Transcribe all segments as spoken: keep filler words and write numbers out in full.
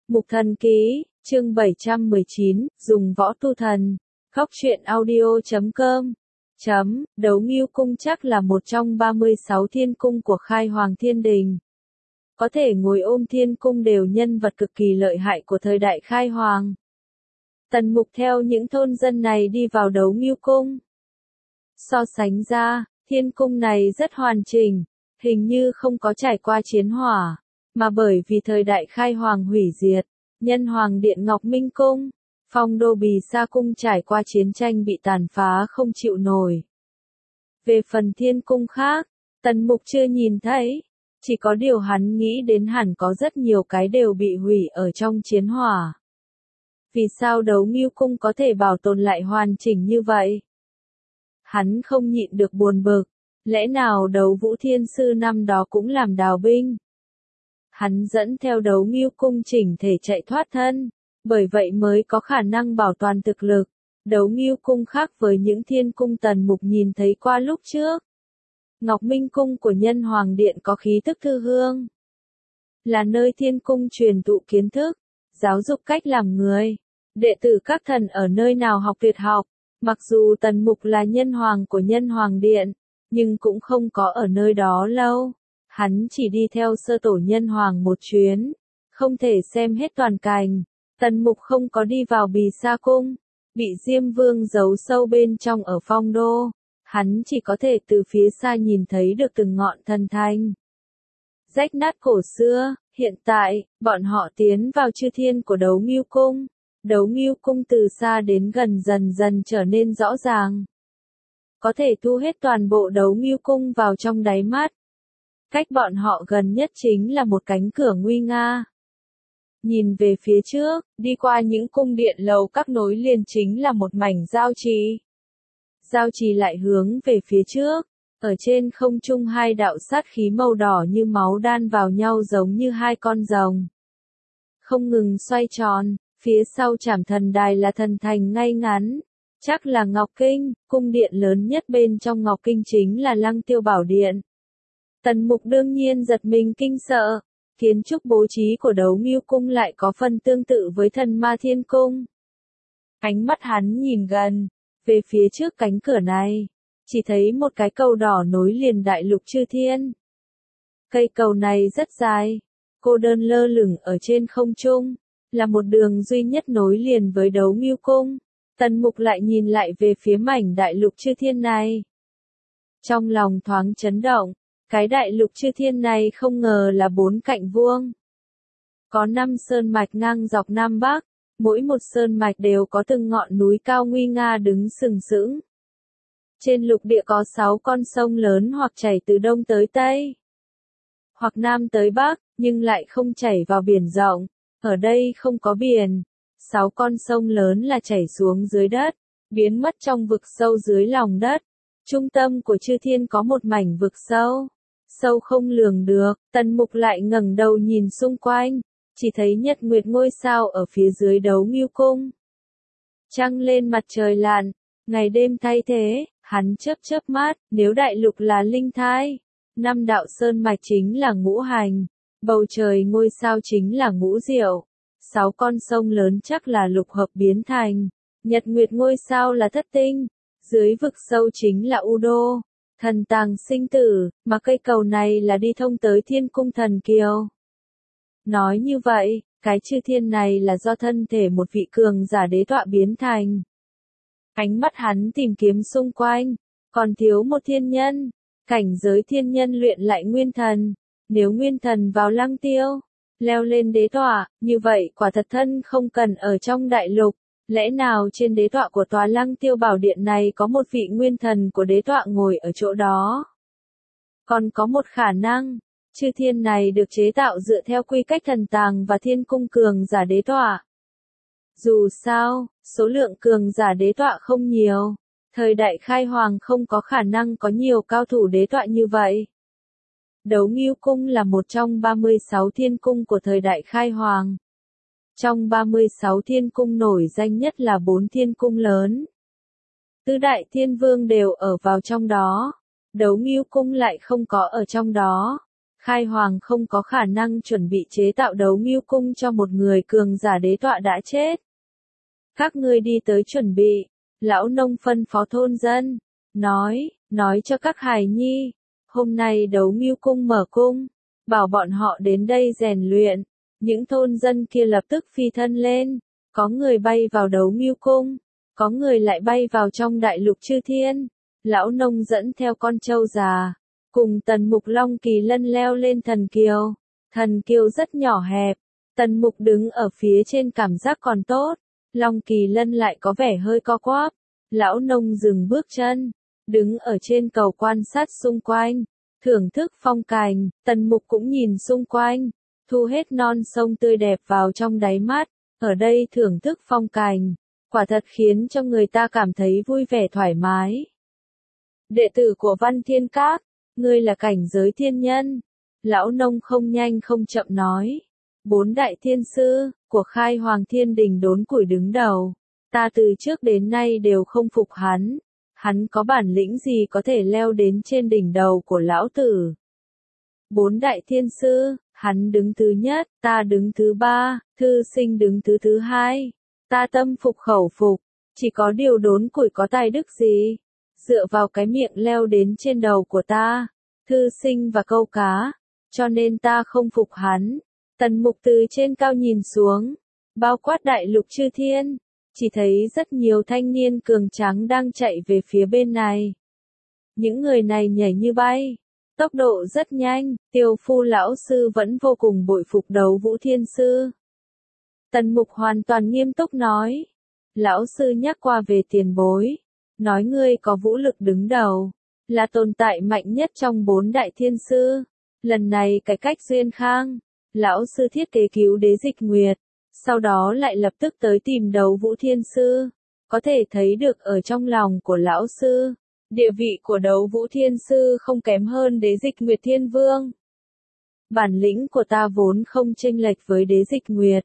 Mục Thần Ký, chương bảy trăm mười chín, dùng võ tu thần. Góc truyện audio chấm com. Chấm, Đấu Ngưu Cung chắc là một trong ba mươi sáu thiên cung của Khai Hoàng Thiên Đình. Có thể ngồi ôm thiên cung đều nhân vật cực kỳ lợi hại của thời đại Khai Hoàng. Tần Mục theo những thôn dân này đi vào Đấu Ngưu Cung. So sánh ra, thiên cung này rất hoàn chỉnh, hình như không có trải qua chiến hỏa, mà bởi vì thời đại Khai Hoàng hủy diệt, Nhân Hoàng Điện Ngọc Minh Cung, Phong Đô Bì Sa Cung trải qua chiến tranh bị tàn phá không chịu nổi. Về phần thiên cung khác, Tần Mục chưa nhìn thấy, chỉ có điều hắn nghĩ đến hẳn có rất nhiều cái đều bị hủy ở trong chiến hỏa. Vì sao Đấu Ngưu Cung có thể bảo tồn lại hoàn chỉnh như vậy? Hắn không nhịn được buồn bực, lẽ nào Đấu Vũ Thiên Sư năm đó cũng làm đào binh? Hắn dẫn theo Đấu Ngưu Cung chỉnh thể chạy thoát thân, bởi vậy mới có khả năng bảo toàn thực lực. Đấu Ngưu Cung khác với những thiên cung Tần Mục nhìn thấy qua lúc trước. Ngọc Minh Cung của Nhân Hoàng Điện có khí tức thư hương, là nơi thiên cung truyền thụ kiến thức, giáo dục cách làm người. Đệ tử các thần ở nơi nào học tuyệt học, mặc dù Tần Mục là nhân hoàng của Nhân Hoàng Điện, nhưng cũng không có ở nơi đó lâu. Hắn chỉ đi theo sơ tổ Nhân Hoàng một chuyến, không thể xem hết toàn cảnh. Tần Mục không có đi vào Bì Sa Cung, bị Diêm Vương giấu sâu bên trong ở Phong Đô. Hắn chỉ có thể từ phía xa nhìn thấy được từng ngọn thần thanh rách nát cổ xưa. Hiện tại, bọn họ tiến vào chư thiên của Đấu Ngưu Cung. Đấu Ngưu Cung từ xa đến gần dần dần trở nên rõ ràng. Có thể thu hết toàn bộ Đấu Ngưu Cung vào trong đáy mắt. Cách bọn họ gần nhất chính là một cánh cửa nguy nga. Nhìn về phía trước, đi qua những cung điện lầu các nối liền chính là một mảnh giao trì. Giao trì lại hướng về phía trước, ở trên không trung hai đạo sát khí màu đỏ như máu đan vào nhau giống như hai con rồng. Không ngừng xoay tròn, phía sau Trảm Thần Đài là thần thành ngay ngắn, chắc là Ngọc Kinh, cung điện lớn nhất bên trong Ngọc Kinh chính là Lăng Tiêu Bảo Điện. Tần Mục đương nhiên giật mình kinh sợ, kiến trúc bố trí của Đấu Ngưu Cung lại có phần tương tự với Thần Ma Thiên Cung. Ánh mắt hắn nhìn gần, về phía trước cánh cửa này, chỉ thấy một cái cầu đỏ nối liền đại lục chư thiên. Cây cầu này rất dài, cô đơn lơ lửng ở trên không trung, là một đường duy nhất nối liền với Đấu Ngưu Cung. Tần Mục lại nhìn lại về phía mảnh đại lục chư thiên này. Trong lòng thoáng chấn động, cái đại lục chư thiên này không ngờ là bốn cạnh vuông. Có năm sơn mạch ngang dọc Nam Bắc, mỗi một sơn mạch đều có từng ngọn núi cao nguy nga đứng sừng sững. Trên lục địa có sáu con sông lớn hoặc chảy từ đông tới tây, hoặc nam tới bắc, nhưng lại không chảy vào biển rộng. Ở đây không có biển. Sáu con sông lớn là chảy xuống dưới đất, biến mất trong vực sâu dưới lòng đất. Trung tâm của chư thiên có một mảnh vực sâu, sâu không lường được. Tần Mục lại ngẩng đầu nhìn xung quanh, chỉ thấy nhật nguyệt ngôi sao ở phía dưới Đấu Ngưu Cung. Trăng lên mặt trời lặn, ngày đêm thay thế, hắn chớp chớp mắt, nếu đại lục là linh thai, năm đạo sơn mạch chính là ngũ hành, bầu trời ngôi sao chính là ngũ diệu, sáu con sông lớn chắc là lục hợp biến thành, nhật nguyệt ngôi sao là thất tinh, dưới vực sâu chính là U Đô, thần tàng sinh tử, mà cây cầu này là đi thông tới Thiên Cung Thần Kiều. Nói như vậy, cái chư thiên này là do thân thể một vị cường giả đế tọa biến thành. Ánh mắt hắn tìm kiếm xung quanh, còn thiếu một thiên nhân, cảnh giới thiên nhân luyện lại nguyên thần. Nếu nguyên thần vào Lăng Tiêu, leo lên đế tọa, như vậy quả thật thân không cần ở trong đại lục. Lẽ nào trên đế tọa của tòa Lăng Tiêu Bảo Điện này có một vị nguyên thần của đế tọa ngồi ở chỗ đó? Còn có một khả năng, chư thiên này được chế tạo dựa theo quy cách thần tàng và thiên cung cường giả đế tọa. Dù sao, số lượng cường giả đế tọa không nhiều, thời đại Khai Hoàng không có khả năng có nhiều cao thủ đế tọa như vậy. Đấu Ngưu Cung là một trong ba mươi sáu thiên cung của thời đại Khai Hoàng. Trong ba mươi sáu thiên cung nổi danh nhất là bốn thiên cung lớn. Tứ đại thiên vương đều ở vào trong đó. Đấu Ngưu Cung lại không có ở trong đó. Khai Hoàng không có khả năng chuẩn bị chế tạo đấu ngưu cung cho một người cường giả đế tọa đã chết. Các ngươi đi tới chuẩn bị, lão nông phân phó thôn dân, nói, nói cho các hài nhi, hôm nay đấu ngưu cung mở cung, bảo bọn họ đến đây rèn luyện. Những thôn dân kia lập tức phi thân lên, có người bay vào đấu ngưu cung, có người lại bay vào trong đại lục chư thiên. Lão nông dẫn theo con trâu già, cùng Tần Mục Long Kỳ Lân leo lên thần kiều. Thần kiều rất nhỏ hẹp, Tần Mục đứng ở phía trên cảm giác còn tốt, Long Kỳ Lân lại có vẻ hơi co quắp. Lão nông dừng bước chân, đứng ở trên cầu quan sát xung quanh, thưởng thức phong cảnh. Tần Mục cũng nhìn xung quanh, thu hết non sông tươi đẹp vào trong đáy mắt, ở đây thưởng thức phong cảnh, quả thật khiến cho người ta cảm thấy vui vẻ thoải mái. Đệ tử của Văn Thiên Các, ngươi là cảnh giới thiên nhân. Lão nông không nhanh không chậm nói. Bốn đại thiên sư, của Khai Hoàng Thiên Đình đốn củi đứng đầu. Ta từ trước đến nay đều không phục hắn. Hắn có bản lĩnh gì có thể leo đến trên đỉnh đầu của lão tử. Bốn đại thiên sư, hắn đứng thứ nhất, ta đứng thứ ba, thư sinh đứng thứ thứ hai. Ta tâm phục khẩu phục, chỉ có điều đốn củi có tài đức gì. Dựa vào cái miệng leo đến trên đầu của ta, thư sinh và câu cá, cho nên ta không phục hắn. Tần Mục từ trên cao nhìn xuống, bao quát đại lục chư thiên, chỉ thấy rất nhiều thanh niên cường tráng đang chạy về phía bên này. Những người này nhảy như bay, tốc độ rất nhanh, Tiêu Phu lão sư vẫn vô cùng bội phục Đấu Vũ Thiên Sư. Tần Mục hoàn toàn nghiêm túc nói, lão sư nhắc qua về tiền bối, nói ngươi có vũ lực đứng đầu, là tồn tại mạnh nhất trong bốn đại thiên sư. Lần này cải cách duyên khang, lão sư thiết kế cứu Đế Dịch Nguyệt, sau đó lại lập tức tới tìm Đấu Vũ Thiên Sư. Có thể thấy được ở trong lòng của lão sư, địa vị của Đấu Vũ Thiên Sư không kém hơn Đế Dịch Nguyệt Thiên Vương. Bản lĩnh của ta vốn không chênh lệch với Đế Dịch Nguyệt.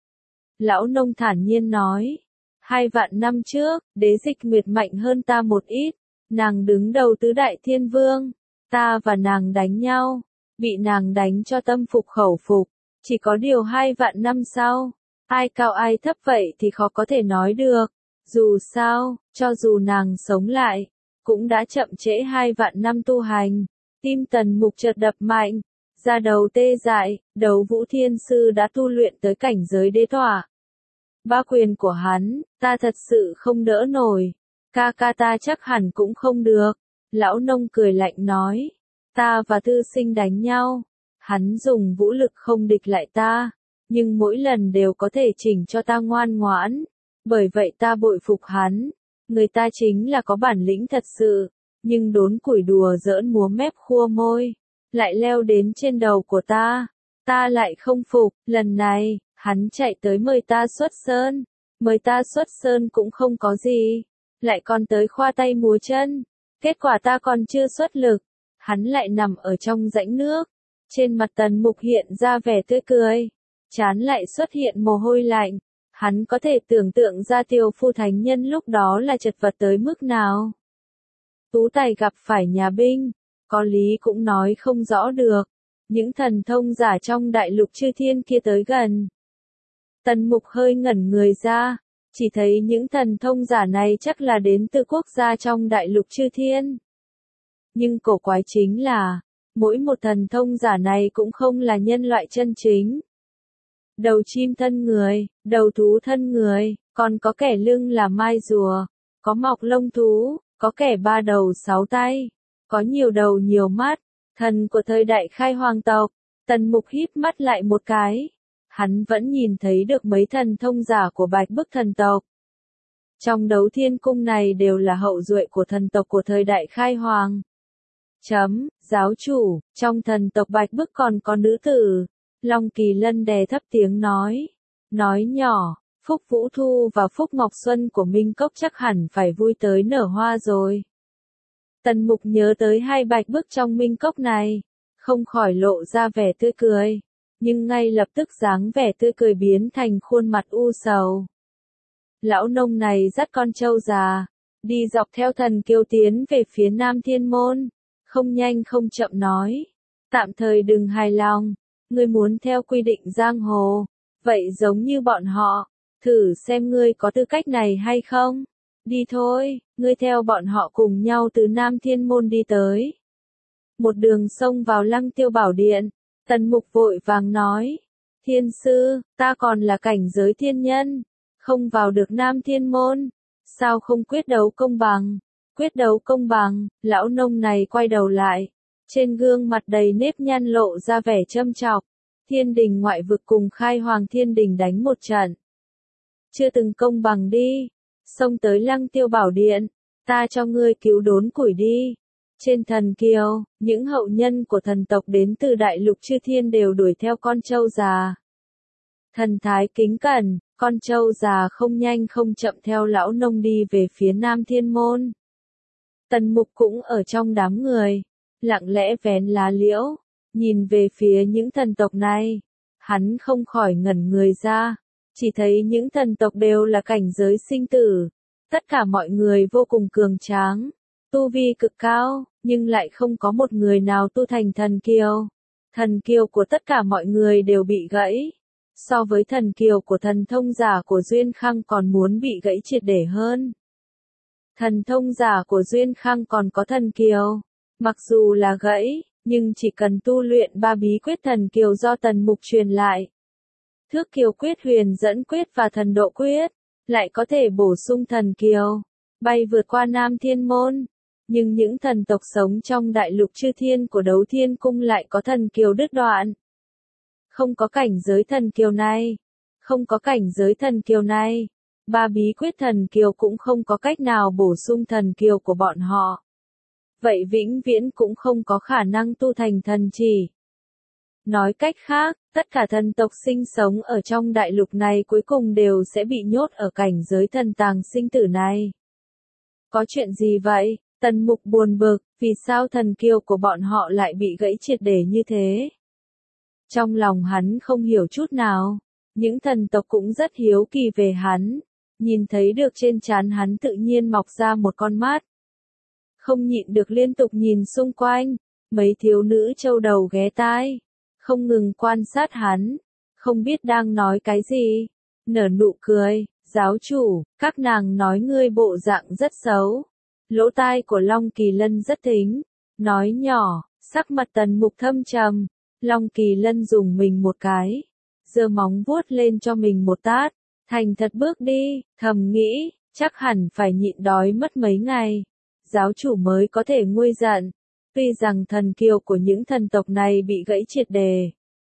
Lão nông thản nhiên nói. Hai vạn năm trước, Đế Dịch Nguyệt mạnh hơn ta một ít, nàng đứng đầu tứ đại thiên vương, ta và nàng đánh nhau, bị nàng đánh cho tâm phục khẩu phục, chỉ có điều hai vạn năm sau, ai cao ai thấp vậy thì khó có thể nói được, dù sao, cho dù nàng sống lại, cũng đã chậm trễ hai vạn năm tu hành. Tim Tần Mục chợt đập mạnh, da đầu tê dại. Đấu Vũ Thiên Sư đã tu luyện tới cảnh giới đế tọa. Ba quyền của hắn, ta thật sự không đỡ nổi. Ca ca ta chắc hẳn cũng không được. Lão nông cười lạnh nói. Ta và thư sinh đánh nhau. Hắn dùng vũ lực không địch lại ta. Nhưng mỗi lần đều có thể chỉnh cho ta ngoan ngoãn. Bởi vậy ta bội phục hắn. Người ta chính là có bản lĩnh thật sự. Nhưng đốn củi đùa giỡn múa mép khua môi. Lại leo đến trên đầu của ta. Ta lại không phục. Lần này, hắn chạy tới mời ta xuất sơn. Mời ta xuất sơn cũng không có gì. Lại còn tới khoa tay múa chân. Kết quả ta còn chưa xuất lực. Hắn lại nằm ở trong rãnh nước. Trên mặt Tần Mục hiện ra vẻ tươi cười. Trán lại xuất hiện mồ hôi lạnh. Hắn có thể tưởng tượng ra Tiêu Phu thánh nhân lúc đó là chật vật tới mức nào. Tú tài gặp phải nhà binh. Có lý cũng nói không rõ được. Những thần thông giả trong đại lục chư thiên kia tới gần. Tần Mục hơi ngẩn người ra. Chỉ thấy những thần thông giả này chắc là đến từ quốc gia trong đại lục chư thiên. Nhưng cổ quái chính là, mỗi một thần thông giả này cũng không là nhân loại chân chính. Đầu chim thân người, đầu thú thân người, còn có kẻ lưng là mai rùa, có mọc lông thú, có kẻ ba đầu sáu tay, có nhiều đầu nhiều mắt, thần của thời đại khai hoàng tộc. Tần Mục híp mắt lại một cái. Hắn vẫn nhìn thấy được mấy thần thông giả của Bạch Bức thần tộc. Trong Đấu Thiên Cung này đều là hậu duệ của thần tộc của thời đại khai hoàng. Chấm, giáo chủ, trong thần tộc Bạch Bức còn có nữ tử. Long Kỳ Lân đè thấp tiếng nói. Nói nhỏ, Phúc Vũ Thu và Phúc Ngọc Xuân của Minh Cốc chắc hẳn phải vui tới nở hoa rồi. Tần Mục nhớ tới hai Bạch Bức trong Minh Cốc này. Không khỏi lộ ra vẻ tươi cười. Nhưng ngay lập tức dáng vẻ tươi cười biến thành khuôn mặt u sầu. Lão nông này dắt con trâu già, đi dọc theo thần kiêu tiến về phía Nam Thiên Môn, không nhanh không chậm nói. Tạm thời đừng hài lòng, ngươi muốn theo quy định giang hồ, vậy giống như bọn họ, thử xem ngươi có tư cách này hay không. Đi thôi, ngươi theo bọn họ cùng nhau từ Nam Thiên Môn đi tới. Một đường xông vào Lăng Tiêu Bảo Điện, Tần Mục vội vàng nói, thiên sư, ta còn là cảnh giới thiên nhân, không vào được Nam Thiên Môn, sao không quyết đấu công bằng? Quyết đấu công bằng, lão nông này quay đầu lại, trên gương mặt đầy nếp nhăn lộ ra vẻ châm chọc, thiên đình ngoại vực cùng khai hoàng thiên đình đánh một trận. Chưa từng công bằng đi, xông tới Lăng Tiêu Bảo Điện, ta cho ngươi cứu đốn củi đi. Trên thần kiều, những hậu nhân của thần tộc đến từ đại lục chư thiên đều đuổi theo con trâu già. Thần thái kính cẩn, con trâu già không nhanh không chậm theo lão nông đi về phía Nam Thiên Môn. Tần Mục cũng ở trong đám người, lặng lẽ vén lá liễu, nhìn về phía những thần tộc này. Hắn không khỏi ngẩn người ra, chỉ thấy những thần tộc đều là cảnh giới sinh tử. Tất cả mọi người vô cùng cường tráng, tu vi cực cao, nhưng lại không có một người nào tu thành thần kiều. Thần kiều của tất cả mọi người đều bị gãy. So với thần kiều của thần thông giả của Duyên Khang còn muốn bị gãy triệt để hơn. Thần thông giả của Duyên Khang còn có thần kiều, mặc dù là gãy, nhưng chỉ cần tu luyện ba bí quyết thần kiều do Tần Mục truyền lại. Thước kiều quyết, huyền dẫn quyết và thần độ quyết, lại có thể bổ sung thần kiều, bay vượt qua Nam Thiên Môn. Nhưng những thần tộc sống trong đại lục chư thiên của Đấu Thiên Cung lại có thần kiều đứt đoạn. Không có cảnh giới thần kiều này, không có cảnh giới thần kiều này, ba bí quyết thần kiều cũng không có cách nào bổ sung thần kiều của bọn họ. Vậy vĩnh viễn cũng không có khả năng tu thành thần chỉ. Nói cách khác, tất cả thần tộc sinh sống ở trong đại lục này cuối cùng đều sẽ bị nhốt ở cảnh giới thần tàng sinh tử này. Có chuyện gì vậy? Tần Mục buồn bực, vì sao thần kiều của bọn họ lại bị gãy triệt để như thế? Trong lòng hắn không hiểu chút nào, những thần tộc cũng rất hiếu kỳ về hắn, nhìn thấy được trên trán hắn tự nhiên mọc ra một con mắt. Không nhịn được liên tục nhìn xung quanh, mấy thiếu nữ trâu đầu ghé tai, không ngừng quan sát hắn, không biết đang nói cái gì, nở nụ cười, giáo chủ, các nàng nói ngươi bộ dạng rất xấu. Lỗ tai của Long Kỳ Lân rất thính, nói nhỏ, sắc mặt Tần Mục thâm trầm. Long Kỳ Lân dùng mình một cái, giơ móng vuốt lên cho mình một tát, thành thật bước đi, thầm nghĩ, chắc hẳn phải nhịn đói mất mấy ngày, giáo chủ mới có thể nguôi giận. Tuy rằng thần kiều của những thần tộc này bị gãy triệt đề,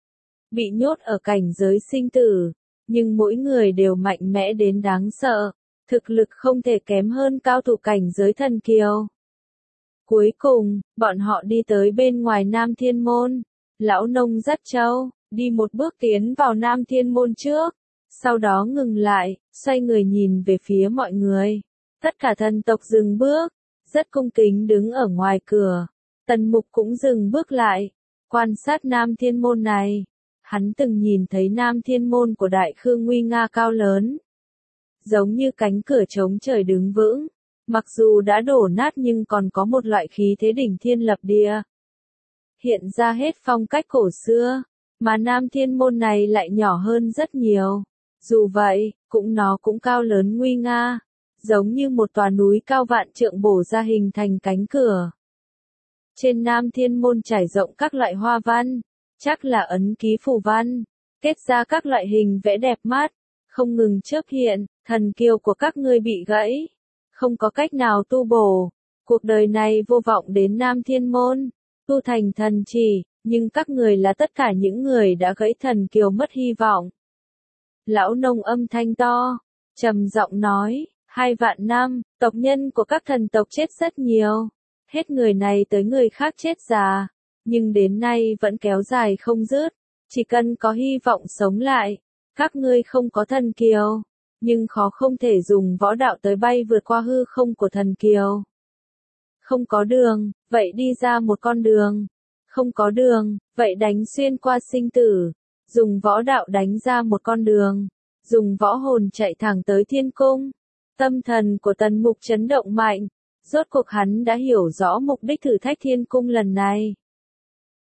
bị nhốt ở cảnh giới sinh tử, nhưng mỗi người đều mạnh mẽ đến đáng sợ, thực lực không thể kém hơn cao thủ cảnh giới thần kiều. Cuối cùng, bọn họ đi tới bên ngoài Nam Thiên Môn. Lão nông dắt trâu, đi một bước tiến vào Nam Thiên Môn trước, sau đó ngừng lại, xoay người nhìn về phía mọi người. Tất cả thần tộc dừng bước, rất cung kính đứng ở ngoài cửa. Tần Mục cũng dừng bước lại, quan sát Nam Thiên Môn này. Hắn từng nhìn thấy Nam Thiên Môn của Đại Khương nguy nga cao lớn, giống như cánh cửa chống trời đứng vững, mặc dù đã đổ nát nhưng còn có một loại khí thế đỉnh thiên lập địa. Hiện ra hết phong cách cổ xưa, mà Nam Thiên Môn này lại nhỏ hơn rất nhiều. Dù vậy, cũng nó cũng cao lớn nguy nga, giống như một tòa núi cao vạn trượng bổ ra hình thành cánh cửa. Trên Nam Thiên Môn trải rộng các loại hoa văn, chắc là ấn ký phù văn, kết ra các loại hình vẽ đẹp mắt, không ngừng chớp hiện, thần kiều của các ngươi bị gãy, không có cách nào tu bổ, cuộc đời này vô vọng đến Nam Thiên Môn. Tu thành thần chỉ, nhưng các người là tất cả những người đã gãy thần kiều mất hy vọng. Lão nông âm thanh to, trầm giọng nói, hai vạn năm, tộc nhân của các thần tộc chết rất nhiều, hết người này tới người khác chết già, nhưng đến nay vẫn kéo dài không dứt, chỉ cần có hy vọng sống lại, các ngươi không có thần kiều, nhưng khó không thể dùng võ đạo tới bay vượt qua hư không của thần kiều. Không có đường, vậy đi ra một con đường. Không có đường, vậy đánh xuyên qua sinh tử. Dùng võ đạo đánh ra một con đường. Dùng võ hồn chạy thẳng tới thiên cung. Tâm thần của Tần Mục chấn động mạnh. Rốt cuộc hắn đã hiểu rõ mục đích thử thách thiên cung lần này.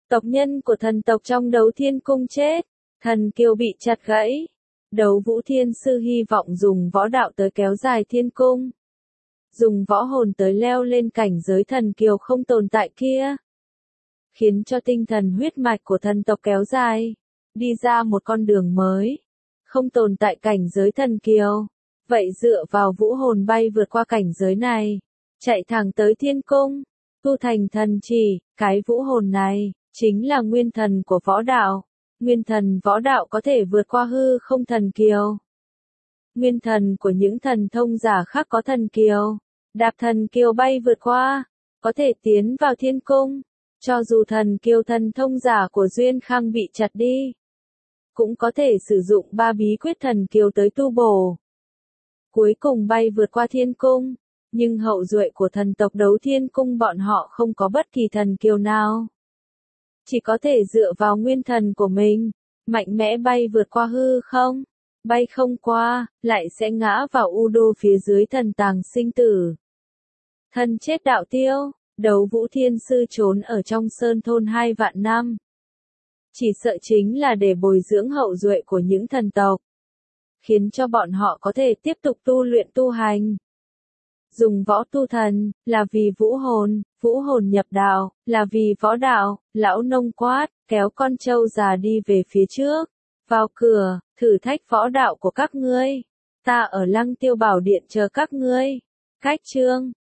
Tộc nhân của thần tộc trong đấu thiên cung chết, thần kiều bị chặt gãy. Đấu vũ thiên sư hy vọng dùng võ đạo tới kéo dài thiên cung. Dùng võ hồn tới leo lên cảnh giới thần kiều không tồn tại kia. Khiến cho tinh thần huyết mạch của thần tộc kéo dài, đi ra một con đường mới. Không tồn tại cảnh giới thần kiều. Vậy dựa vào vũ hồn bay vượt qua cảnh giới này, chạy thẳng tới thiên cung, tu thành thần chỉ, cái vũ hồn này, chính là nguyên thần của võ đạo. Nguyên thần võ đạo có thể vượt qua hư không thần kiều. Nguyên thần của những thần thông giả khác có thần kiều. Đạp thần kiều bay vượt qua, có thể tiến vào thiên cung. Cho dù thần kiều thần thông giả của Duyên Khang bị chặt đi, cũng có thể sử dụng ba bí quyết thần kiều tới tu bổ. Cuối cùng bay vượt qua thiên cung, nhưng hậu duệ của thần tộc đấu thiên cung bọn họ không có bất kỳ thần kiều nào. Chỉ có thể dựa vào nguyên thần của mình, mạnh mẽ bay vượt qua hư không, bay không qua, lại sẽ ngã vào u đô phía dưới thần tàng sinh tử. Thân chết đạo tiêu, đấu vũ thiên sư trốn ở trong sơn thôn hai vạn năm. Chỉ sợ chính là để bồi dưỡng hậu duệ của những thần tộc, khiến cho bọn họ có thể tiếp tục tu luyện tu hành. Dùng võ tu thần, là vì vũ hồn, vũ hồn nhập đạo, là vì võ đạo. Lão nông quát, kéo con trâu già đi về phía trước. Vào cửa, thử thách võ đạo của các ngươi. Ta ở Lăng Tiêu Bảo Điện chờ các ngươi. Cách chương